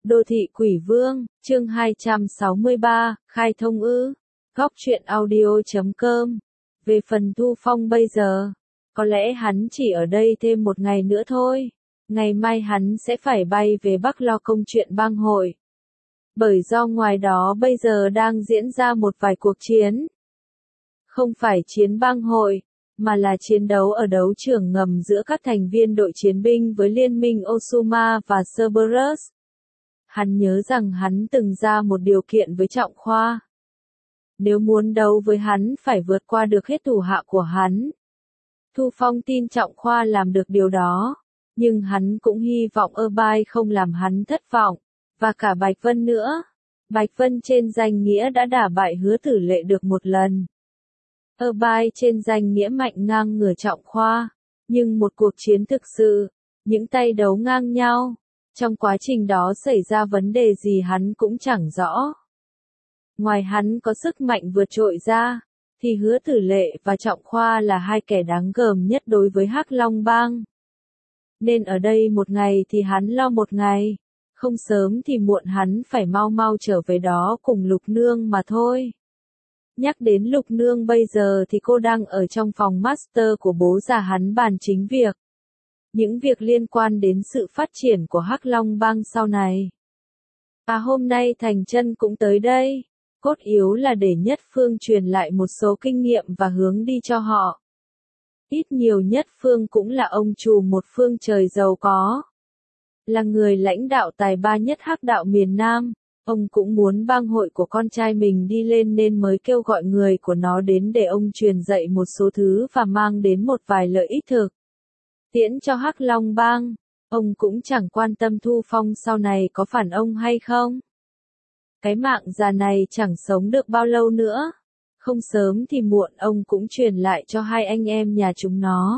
Đô thị quỷ vương, chương 263, khai thông ư. Góc truyện audio.com. Về phần Thu Phong bây giờ, có lẽ hắn chỉ ở đây thêm một ngày nữa thôi. Ngày mai hắn sẽ phải bay về Bắc lo công chuyện bang hội. Bởi do ngoài đó bây giờ đang diễn ra một vài cuộc chiến. Không phải chiến bang hội, mà là chiến đấu ở đấu trường ngầm giữa các thành viên đội chiến binh với liên minh Osuma và Cerberus. Hắn nhớ rằng hắn từng ra một điều kiện với Trọng Khoa. Nếu muốn đấu với hắn phải vượt qua được hết thủ hạ của hắn. Thu Phong tin Trọng Khoa làm được điều đó, nhưng hắn cũng hy vọng Bai không làm hắn thất vọng, và cả Bạch Vân nữa. Bạch Vân trên danh nghĩa đã đả bại Hứa Tử Lệ được một lần. Bai trên danh nghĩa mạnh ngang ngửa Trọng Khoa, nhưng một cuộc chiến thực sự, những tay đấu ngang nhau. Trong quá trình đó xảy ra vấn đề gì hắn cũng chẳng rõ. Ngoài hắn có sức mạnh vượt trội ra, thì Hứa Tử Lệ và Trọng Khoa là hai kẻ đáng gờm nhất đối với Hắc Long Bang. Nên ở đây một ngày thì hắn lo một ngày, không sớm thì muộn hắn phải mau mau trở về đó cùng Lục Nương mà thôi. Nhắc đến Lục Nương bây giờ thì cô đang ở trong phòng master của bố già hắn bàn chính việc. Những việc liên quan đến sự phát triển của Hắc Long Bang sau này. Hôm nay Thành Chân cũng tới đây, cốt yếu là để Nhất Phương truyền lại một số kinh nghiệm và hướng đi cho họ. Ít nhiều Nhất Phương cũng là ông trùm một phương trời giàu có. Là người lãnh đạo tài ba nhất Hắc đạo miền Nam, ông cũng muốn bang hội của con trai mình đi lên nên mới kêu gọi người của nó đến để ông truyền dạy một số thứ và mang đến một vài lợi ích thực tiễn cho Hắc Long Bang. Ông cũng chẳng quan tâm Thu Phong sau này có phản ông hay không. Cái mạng già này chẳng sống được bao lâu nữa. Không sớm thì muộn ông cũng truyền lại cho hai anh em nhà chúng nó.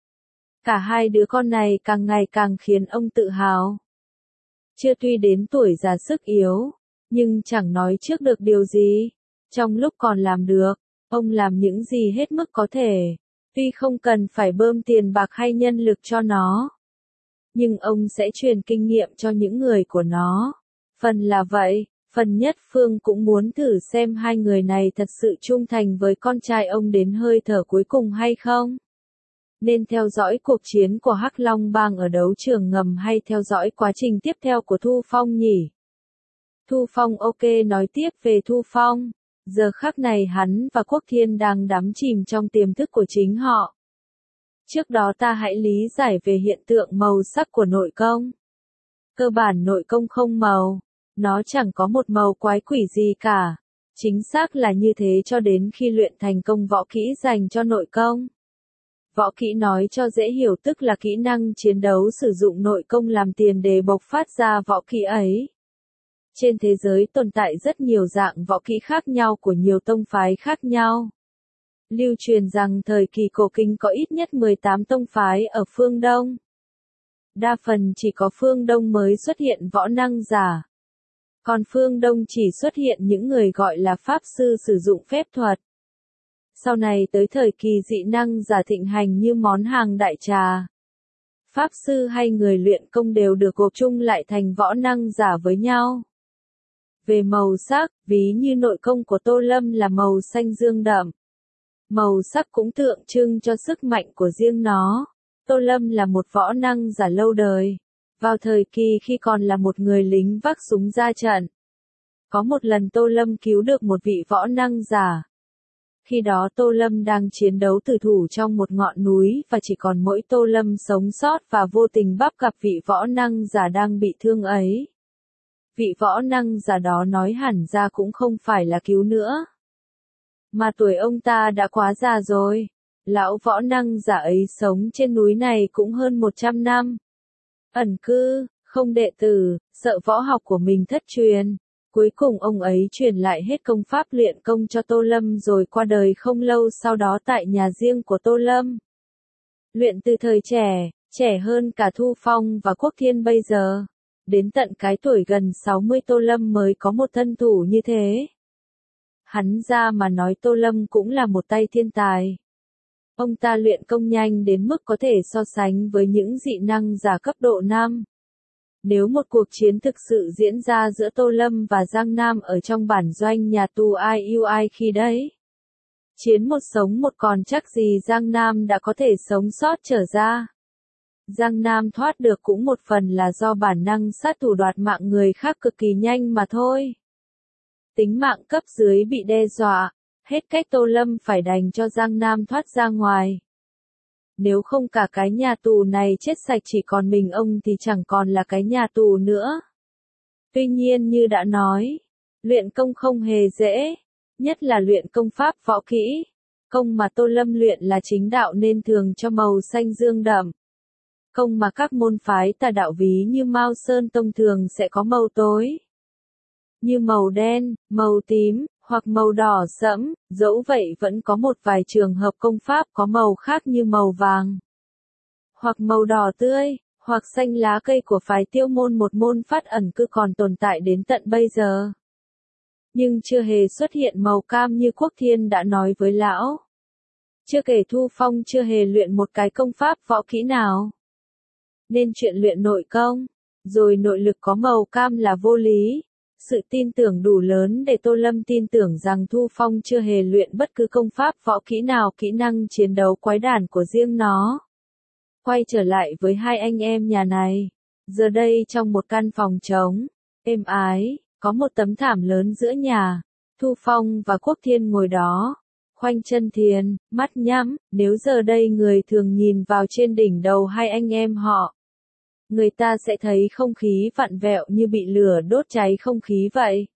Cả hai đứa con này càng ngày càng khiến ông tự hào. Chưa tuy đến tuổi già sức yếu, nhưng chẳng nói trước được điều gì. Trong lúc còn làm được, ông làm những gì hết mức có thể. Tuy không cần phải bơm tiền bạc hay nhân lực cho nó, nhưng ông sẽ truyền kinh nghiệm cho những người của nó. Phần là vậy, phần Nhất Phương cũng muốn thử xem hai người này thật sự trung thành với con trai ông đến hơi thở cuối cùng hay không. Nên theo dõi cuộc chiến của Hắc Long Bang ở đấu trường ngầm hay theo dõi quá trình tiếp theo của Thu Phong nhỉ? Thu Phong ok, nói tiếp về Thu Phong. Giờ khắc này hắn và Quốc Thiên đang đắm chìm trong tiềm thức của chính họ. Trước đó ta hãy lý giải về hiện tượng màu sắc của nội công. Cơ bản nội công không màu, nó chẳng có một màu quái quỷ gì cả. Chính xác là như thế cho đến khi luyện thành công võ kỹ dành cho nội công. Võ kỹ nói cho dễ hiểu tức là kỹ năng chiến đấu sử dụng nội công làm tiền để bộc phát ra võ kỹ ấy. Trên thế giới tồn tại rất nhiều dạng võ kỹ khác nhau của nhiều tông phái khác nhau. Lưu truyền rằng thời kỳ cổ kinh có ít nhất 18 tông phái ở phương Đông. Đa phần chỉ có phương Đông mới xuất hiện võ năng giả. Còn phương Đông chỉ xuất hiện những người gọi là pháp sư sử dụng phép thuật. Sau này tới thời kỳ dị năng giả thịnh hành như món hàng đại trà. Pháp sư hay người luyện công đều được gộp chung lại thành võ năng giả với nhau. Về màu sắc, ví như nội công của Tô Lâm là màu xanh dương đậm. Màu sắc cũng tượng trưng cho sức mạnh của riêng nó. Tô Lâm là một võ năng giả lâu đời. Vào thời kỳ khi còn là một người lính vác súng ra trận. Có một lần Tô Lâm cứu được một vị võ năng giả. Khi đó Tô Lâm đang chiến đấu tử thủ trong một ngọn núi và chỉ còn mỗi Tô Lâm sống sót và vô tình bắt gặp vị võ năng giả đang bị thương ấy. Vị võ năng giả đó nói hẳn ra cũng không phải là cứu nữa. Mà tuổi ông ta đã quá già rồi. Lão võ năng giả ấy sống trên núi này cũng hơn 100 năm. Ẩn cư, không đệ tử, sợ võ học của mình thất truyền. Cuối cùng ông ấy truyền lại hết công pháp luyện công cho Tô Lâm rồi qua đời không lâu sau đó tại nhà riêng của Tô Lâm. Luyện từ thời trẻ, trẻ hơn cả Thu Phong và Quốc Thiên bây giờ. Đến tận cái tuổi gần 60 Tô Lâm mới có một thân thủ như thế. Hắn ra mà nói Tô Lâm cũng là một tay thiên tài. Ông ta luyện công nhanh đến mức có thể so sánh với những dị năng giả cấp độ 5. Nếu một cuộc chiến thực sự diễn ra giữa Tô Lâm và Giang Nam ở trong bản doanh nhà tù ai yêu ai khi đấy. Chiến một sống một còn chắc gì Giang Nam đã có thể sống sót trở ra. Giang Nam thoát được cũng một phần là do bản năng sát thủ đoạt mạng người khác cực kỳ nhanh mà thôi. Tính mạng cấp dưới bị đe dọa, hết cách Tô Lâm phải đành cho Giang Nam thoát ra ngoài. Nếu không cả cái nhà tù này chết sạch chỉ còn mình ông thì chẳng còn là cái nhà tù nữa. Tuy nhiên như đã nói, luyện công không hề dễ, nhất là luyện công pháp võ kỹ. Công mà Tô Lâm luyện là chính đạo nên thường cho màu xanh dương đậm. Công mà các môn phái tà đạo ví như Mao Sơn Tông thường sẽ có màu tối. Như màu đen, màu tím, hoặc màu đỏ sẫm, dẫu vậy vẫn có một vài trường hợp công pháp có màu khác như màu vàng, hoặc màu đỏ tươi, hoặc xanh lá cây của phái Tiêu Môn, một môn phát ẩn cư còn tồn tại đến tận bây giờ. Nhưng chưa hề xuất hiện màu cam như Quốc Thiên đã nói với lão. Chưa kể Thu Phong chưa hề luyện một cái công pháp võ kỹ nào. Nên chuyện luyện nội công, rồi nội lực có màu cam là vô lý. Sự tin tưởng đủ lớn để Tô Lâm tin tưởng rằng Thu Phong chưa hề luyện bất cứ công pháp võ kỹ nào, kỹ năng chiến đấu quái đản của riêng nó. Quay trở lại với hai anh em nhà này. Giờ đây trong một căn phòng trống, êm ái, có một tấm thảm lớn giữa nhà. Thu Phong và Quốc Thiên ngồi đó, khoanh chân thiền, mắt nhắm. Nếu giờ đây người thường nhìn vào trên đỉnh đầu hai anh em họ, người ta sẽ thấy không khí vặn vẹo như bị lửa đốt cháy không khí vậy.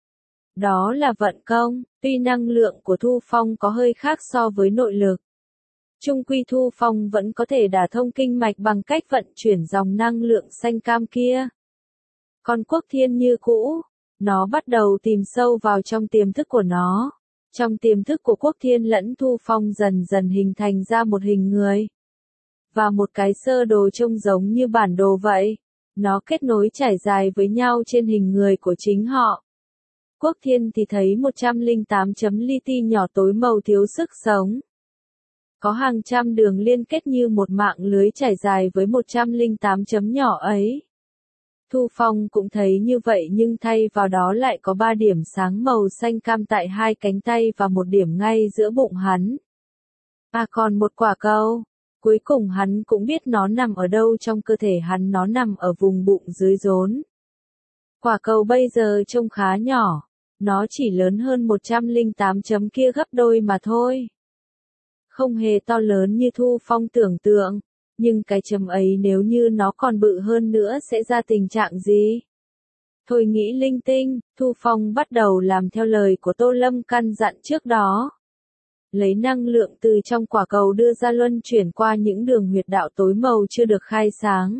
Đó là vận công, tuy năng lượng của Thu Phong có hơi khác so với nội lực. Chung quy Thu Phong vẫn có thể đả thông kinh mạch bằng cách vận chuyển dòng năng lượng xanh cam kia. Còn Quốc Thiên như cũ, nó bắt đầu tìm sâu vào trong tiềm thức của nó. Trong tiềm thức của Quốc Thiên lẫn Thu Phong dần dần hình thành ra một hình người. Và một cái sơ đồ trông giống như bản đồ vậy. Nó kết nối trải dài với nhau trên hình người của chính họ. Quốc Thiên thì thấy 108 chấm li ti nhỏ tối màu thiếu sức sống. Có hàng trăm đường liên kết như một mạng lưới trải dài với 108 chấm nhỏ ấy. Thu Phong cũng thấy như vậy nhưng thay vào đó lại có 3 điểm sáng màu xanh cam tại hai cánh tay và một điểm ngay giữa bụng hắn. À còn một quả cầu. Cuối cùng hắn cũng biết nó nằm ở đâu trong cơ thể hắn, nó nằm ở vùng bụng dưới rốn. Quả cầu bây giờ trông khá nhỏ, nó chỉ lớn hơn 108 chấm kia gấp đôi mà thôi. Không hề to lớn như Thu Phong tưởng tượng, nhưng cái chấm ấy nếu như nó còn bự hơn nữa sẽ ra tình trạng gì? Thôi nghĩ linh tinh, Thu Phong bắt đầu làm theo lời của Tô Lâm căn dặn trước đó. Lấy năng lượng từ trong quả cầu đưa ra luân chuyển qua những đường huyệt đạo tối màu chưa được khai sáng.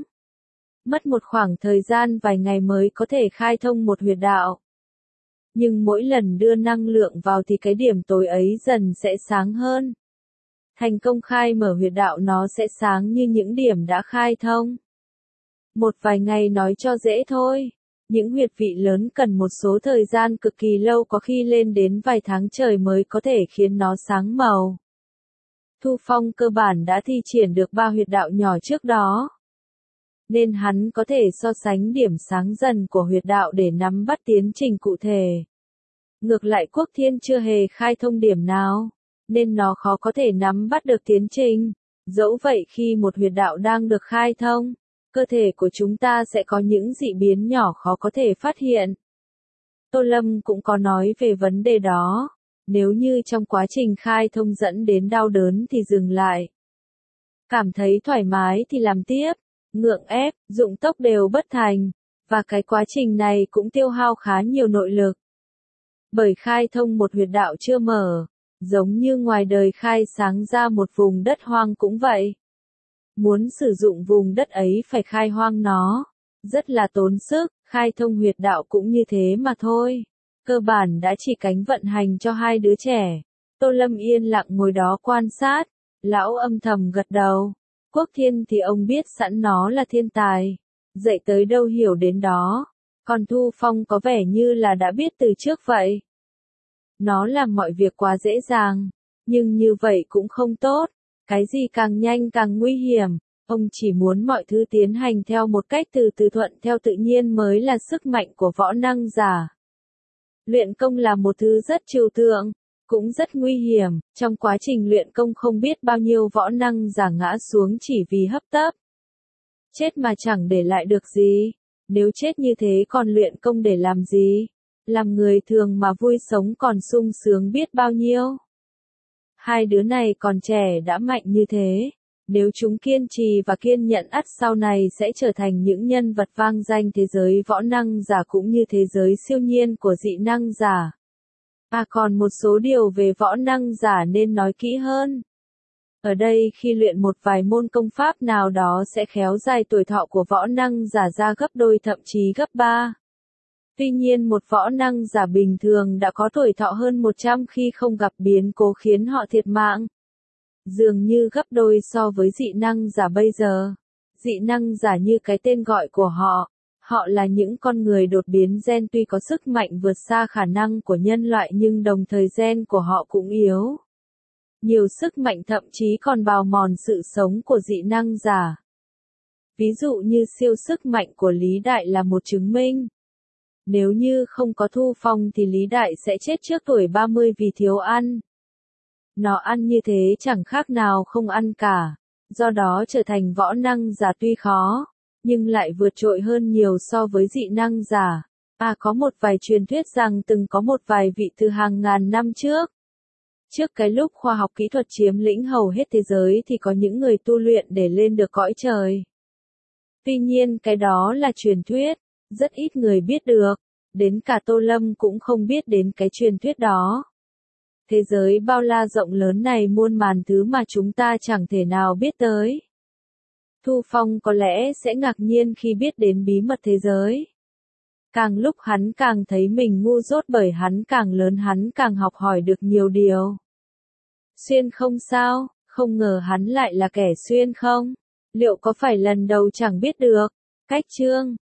Mất một khoảng thời gian vài ngày mới có thể khai thông một huyệt đạo. Nhưng mỗi lần đưa năng lượng vào thì cái điểm tối ấy dần sẽ sáng hơn. Thành công khai mở huyệt đạo nó sẽ sáng như những điểm đã khai thông. Một vài ngày nói cho dễ thôi. Những huyệt vị lớn cần một số thời gian cực kỳ lâu, có khi lên đến vài tháng trời mới có thể khiến nó sáng màu. Thu Phong cơ bản đã thi triển được 3 huyệt đạo nhỏ trước đó. Nên hắn có thể so sánh điểm sáng dần của huyệt đạo để nắm bắt tiến trình cụ thể. Ngược lại Quốc Thiên chưa hề khai thông điểm nào, nên nó khó có thể nắm bắt được tiến trình. Dẫu vậy khi một huyệt đạo đang được khai thông, cơ thể của chúng ta sẽ có những dị biến nhỏ khó có thể phát hiện. Tô Lâm cũng có nói về vấn đề đó. Nếu như trong quá trình khai thông dẫn đến đau đớn thì dừng lại. Cảm thấy thoải mái thì làm tiếp. Ngượng ép, dụng tốc đều bất thành. Và cái quá trình này cũng tiêu hao khá nhiều nội lực. Bởi khai thông một huyệt đạo chưa mở, giống như ngoài đời khai sáng ra một vùng đất hoang cũng vậy. Muốn sử dụng vùng đất ấy phải khai hoang nó. Rất là tốn sức, khai thông huyệt đạo cũng như thế mà thôi. Cơ bản đã chỉ cánh vận hành cho hai đứa trẻ. Tô Lâm yên lặng ngồi đó quan sát. Lão âm thầm gật đầu. Quốc Thiên thì ông biết sẵn nó là thiên tài. Dạy tới đâu hiểu đến đó. Còn Thu Phong có vẻ như là đã biết từ trước vậy. Nó làm mọi việc quá dễ dàng. Nhưng như vậy cũng không tốt. Cái gì càng nhanh càng nguy hiểm. Ông chỉ muốn mọi thứ tiến hành theo một cách từ từ thuận theo tự nhiên mới là sức mạnh của võ năng giả. Luyện công là một thứ rất trừu tượng, cũng rất nguy hiểm, trong quá trình luyện công không biết bao nhiêu võ năng giả ngã xuống chỉ vì hấp tấp. Chết mà chẳng để lại được gì, nếu chết như thế còn luyện công để làm gì? Làm người thường mà vui sống còn sung sướng biết bao nhiêu. Hai đứa này còn trẻ đã mạnh như thế. Nếu chúng kiên trì và kiên nhẫn ắt sau này sẽ trở thành những nhân vật vang danh thế giới võ năng giả cũng như thế giới siêu nhiên của dị năng giả. Còn một số điều về võ năng giả nên nói kỹ hơn. Ở đây khi luyện một vài môn công pháp nào đó sẽ khéo dài tuổi thọ của võ năng giả ra gấp đôi thậm chí gấp 3. Tuy nhiên một võ năng giả bình thường đã có tuổi thọ hơn 100 khi không gặp biến cố khiến họ thiệt mạng. Dường như gấp đôi so với dị năng giả bây giờ. Dị năng giả như cái tên gọi của họ. Họ là những con người đột biến gen tuy có sức mạnh vượt xa khả năng của nhân loại nhưng đồng thời gen của họ cũng yếu. Nhiều sức mạnh thậm chí còn bào mòn sự sống của dị năng giả. Ví dụ như siêu sức mạnh của Lý Đại là một chứng minh. Nếu như không có Thu Phong thì Lý Đại sẽ chết trước tuổi 30 vì thiếu ăn. Nó ăn như thế chẳng khác nào không ăn cả. Do đó trở thành võ năng giả tuy khó, nhưng lại vượt trội hơn nhiều so với dị năng giả. Có một vài truyền thuyết rằng từng có một vài vị từ hàng ngàn năm trước. Trước cái lúc khoa học kỹ thuật chiếm lĩnh hầu hết thế giới thì có những người tu luyện để lên được cõi trời. Tuy nhiên cái đó là truyền thuyết, rất ít người biết được, đến cả Tô Lâm cũng không biết đến cái truyền thuyết đó. Thế giới bao la rộng lớn này muôn màn thứ mà chúng ta chẳng thể nào biết tới. Thu Phong có lẽ sẽ ngạc nhiên khi biết đến bí mật thế giới. Càng lúc hắn càng thấy mình ngu dốt bởi hắn càng lớn hắn càng học hỏi được nhiều điều. Xuyên không sao, không ngờ hắn lại là kẻ xuyên không. Liệu có phải lần đầu chẳng biết được? Cách chương